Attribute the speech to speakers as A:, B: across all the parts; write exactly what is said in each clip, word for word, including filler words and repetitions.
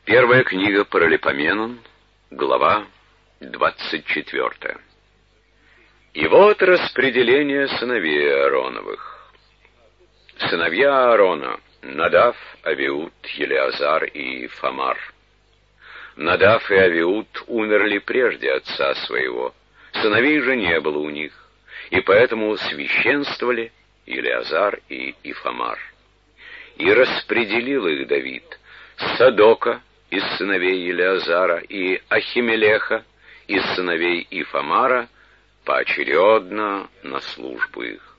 A: Первая книга Паралипоменон, глава двадцать четвертая. И вот распределение сыновей Аароновых. Сыновья Аарона — Надав, Авиуд, Елеазар и Фамар. Надав и Авиуд умерли прежде отца своего, сыновей же не было у них, и поэтому священствовали Елеазар и Ифамар. И распределил их Давид: Садока из сыновей Елеазара и Ахимелеха из сыновей Ифамара поочередно на службу их.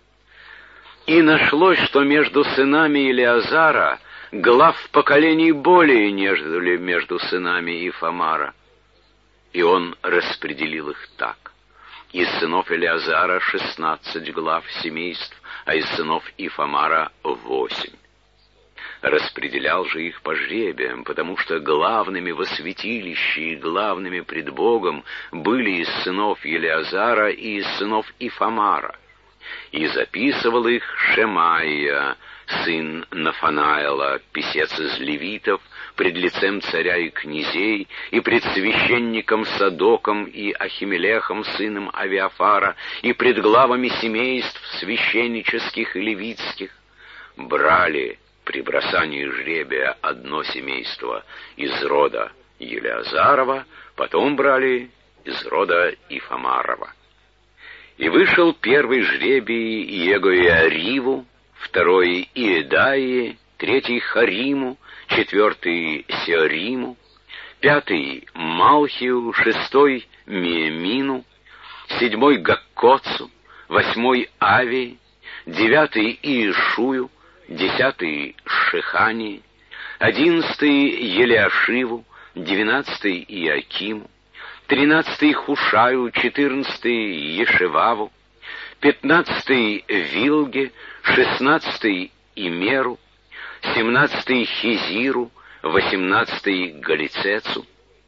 A: И нашлось, что между сынами Елеазара глав поколений более, нежели между сынами Ифамара. И он распределил их так: из сынов Елеазара шестнадцать глав семейств, а из сынов Ифамара восемь. Распределял же их по жребиям, потому что главными во святилище и главными пред Богом были из сынов Елеазара и из сынов Ифамара. И записывал их Шемаия, сын Нафанаила, писец из левитов, пред лицем царя и князей, и пред священником Садоком и Ахимелехом, сыном Авиафара, и пред главами семейств священнических и левитских. Брали при бросании жребия одно семейство из рода Елеазарова, потом брали из рода Ифамарова. И вышел первый жребий Егоиариву, второй Иедаии, третий Хариму, четвертый Сеориму, пятый Малхию, шестой Миемину, седьмой Гаккоцу, восьмой Авии, девятый Иешую, десятый Шехани, одиннадцатый Елиашиву, двенадцатый Иакиму, тринадцатый Хушаю, четырнадцатый Ешеваву, пятнадцатый Вилге, шестнадцатый Имеру, семнадцатый Хизиру, восемнадцатый Галицецу,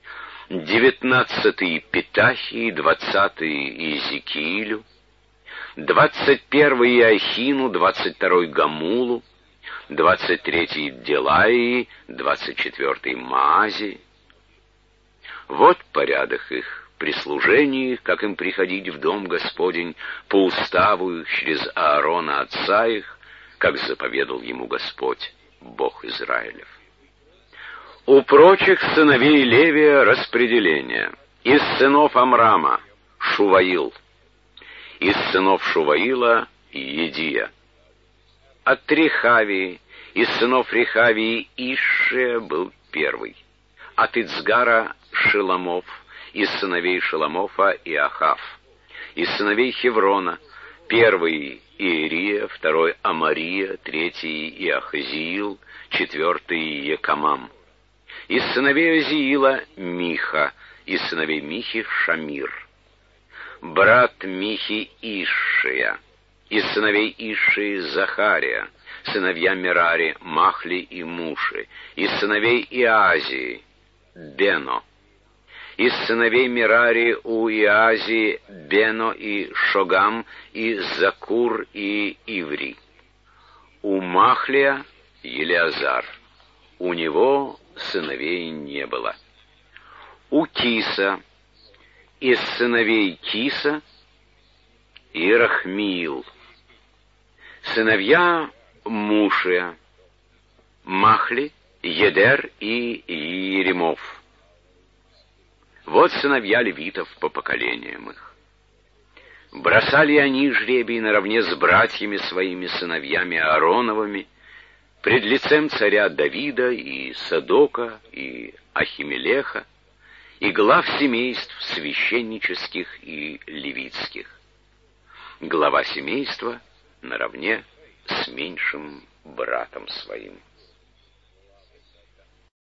A: девятнадцатый Питахии, двадцатый Иезекиилю, двадцать первый Иохину, двадцать второй Гамулу, двадцать третий Делаии, двадцать четвертый Маази. Вот порядок их при служении, как им приходить в дом Господень по уставу их через Аарона отца их, как заповедал ему Господь, Бог Израилев. У прочих сыновей Левия распределение: из сынов Амрама — Шуваил, из сынов Шуваила — Едия. От Рехавии, из сынов Рехавии Ишшия был первый. От Ицгара — Шеломов, из сыновей Шеломофа — Иохав. Из сыновей Хеврона — первый Иерия, второй Амария, третий Иохазиил, четвертый Екамам. Из сыновей Азиила — Миха, из сыновей Михи — Шамир. Брат Михи Ишшия, из сыновей Ишшии — Захария, сыновья Мерари — Махли и Муши, из сыновей Иазии — Бено. Из сыновей Мерари у Иазии — Бено и Шогам, и Закур и Иври. У Махлия — Елеазар, у него сыновей не было. У Киса, из сыновей Киса — Ирахмиил. Сыновья Мушия — Махли, Едер и Иеремов. Вот сыновья левитов по поколениям их. Бросали они жребий наравне с братьями своими сыновьями Аароновыми пред лицем царя Давида и Садока и Ахимелеха и глав семейств священнических и левитских. Глава семейства наравне с меньшим братом своим.